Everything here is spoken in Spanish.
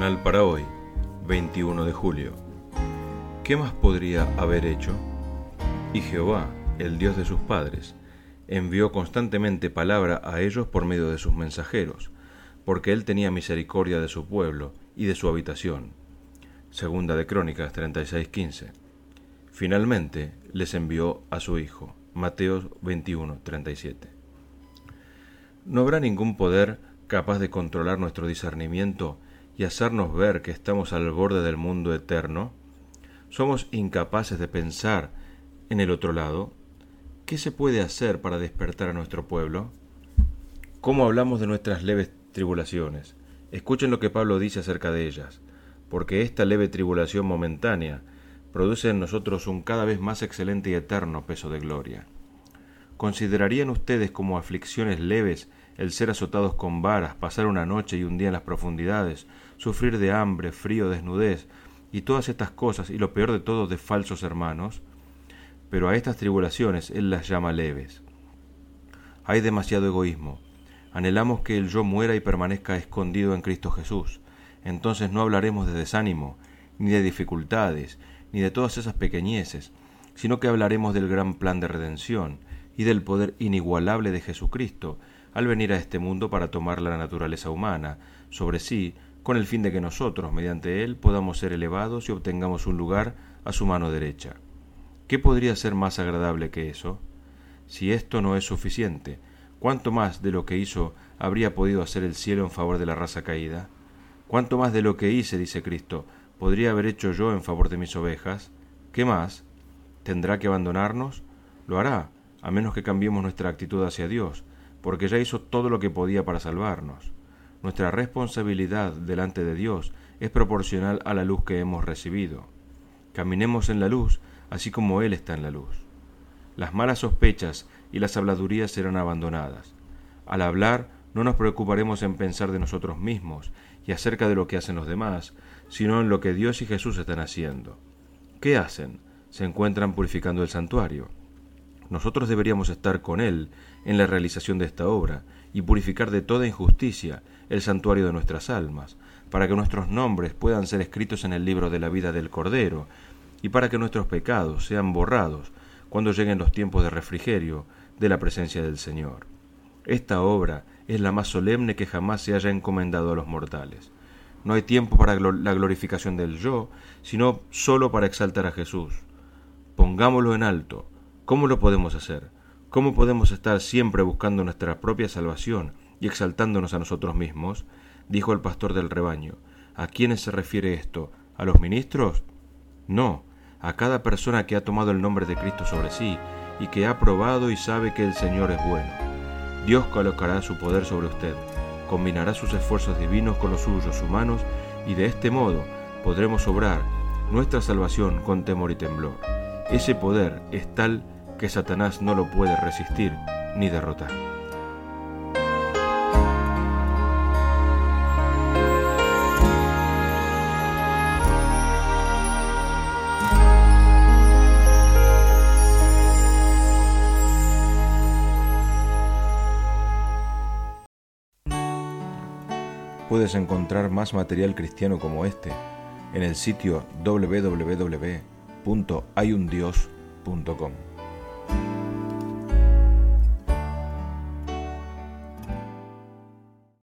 Devocional para hoy, 21 de julio. ¿Qué más podría haber hecho? Y Jehová, el Dios de sus padres, envió constantemente palabra a ellos por medio de sus mensajeros, porque él tenía misericordia de su pueblo y de su habitación. Segunda de Crónicas 36:15. Finalmente les envió a su Hijo. Mateo 21:37. ¿No habrá ningún poder capaz de controlar nuestro discernimiento y hacernos ver que estamos al borde del mundo eterno? ¿Somos incapaces de pensar en el otro lado? ¿Qué se puede hacer para despertar a nuestro pueblo? ¿Cómo hablamos de nuestras leves tribulaciones? Escuchen lo que Pablo dice acerca de ellas, porque esta leve tribulación momentánea produce en nosotros un cada vez más excelente y eterno peso de gloria. ¿Considerarían ustedes como aflicciones leves el ser azotados con varas, pasar una noche y un día en las profundidades, sufrir de hambre, frío, desnudez, y todas estas cosas, y lo peor de todo, de falsos hermanos? Pero a estas tribulaciones él las llama leves. Hay demasiado egoísmo. Anhelamos que el yo muera y permanezca escondido en Cristo Jesús. Entonces no hablaremos de desánimo, ni de dificultades, ni de todas esas pequeñeces, sino que hablaremos del gran plan de redención y del poder inigualable de Jesucristo al venir a este mundo para tomar la naturaleza humana sobre sí, con el fin de que nosotros, mediante él, podamos ser elevados y obtengamos un lugar a su mano derecha. ¿Qué podría ser más agradable que eso? Si esto no es suficiente, ¿cuánto más de lo que hizo habría podido hacer el cielo en favor de la raza caída? ¿Cuánto más de lo que hice, dice Cristo, podría haber hecho yo en favor de mis ovejas? ¿Qué más? ¿Tendrá que abandonarnos? Lo hará, a menos que cambiemos nuestra actitud hacia Dios, porque ya hizo todo lo que podía para salvarnos. Nuestra responsabilidad delante de Dios es proporcional a la luz que hemos recibido. Caminemos en la luz, así como Él está en la luz. Las malas sospechas y las habladurías serán abandonadas. Al hablar, no nos preocuparemos en pensar de nosotros mismos y acerca de lo que hacen los demás, sino en lo que Dios y Jesús están haciendo. ¿Qué hacen? Se encuentran purificando el santuario. Nosotros deberíamos estar con Él en la realización de esta obra y purificar de toda injusticia el santuario de nuestras almas, para que nuestros nombres puedan ser escritos en el libro de la vida del Cordero y para que nuestros pecados sean borrados cuando lleguen los tiempos de refrigerio de la presencia del Señor. Esta obra es la más solemne que jamás se haya encomendado a los mortales. No hay tiempo para la glorificación del yo, sino solo para exaltar a Jesús. Pongámoslo en alto. ¿Cómo lo podemos hacer? ¿Cómo podemos estar siempre buscando nuestra propia salvación y exaltándonos a nosotros mismos? Dijo el pastor del rebaño. ¿A quiénes se refiere esto? ¿A los ministros? No, a cada persona que ha tomado el nombre de Cristo sobre sí y que ha probado y sabe que el Señor es bueno. Dios colocará su poder sobre usted, combinará sus esfuerzos divinos con los suyos humanos y de este modo podremos obrar nuestra salvación con temor y temblor. Ese poder es tal que Satanás no lo puede resistir ni derrotar. Puedes encontrar más material cristiano como este en el sitio www.hayundios.com.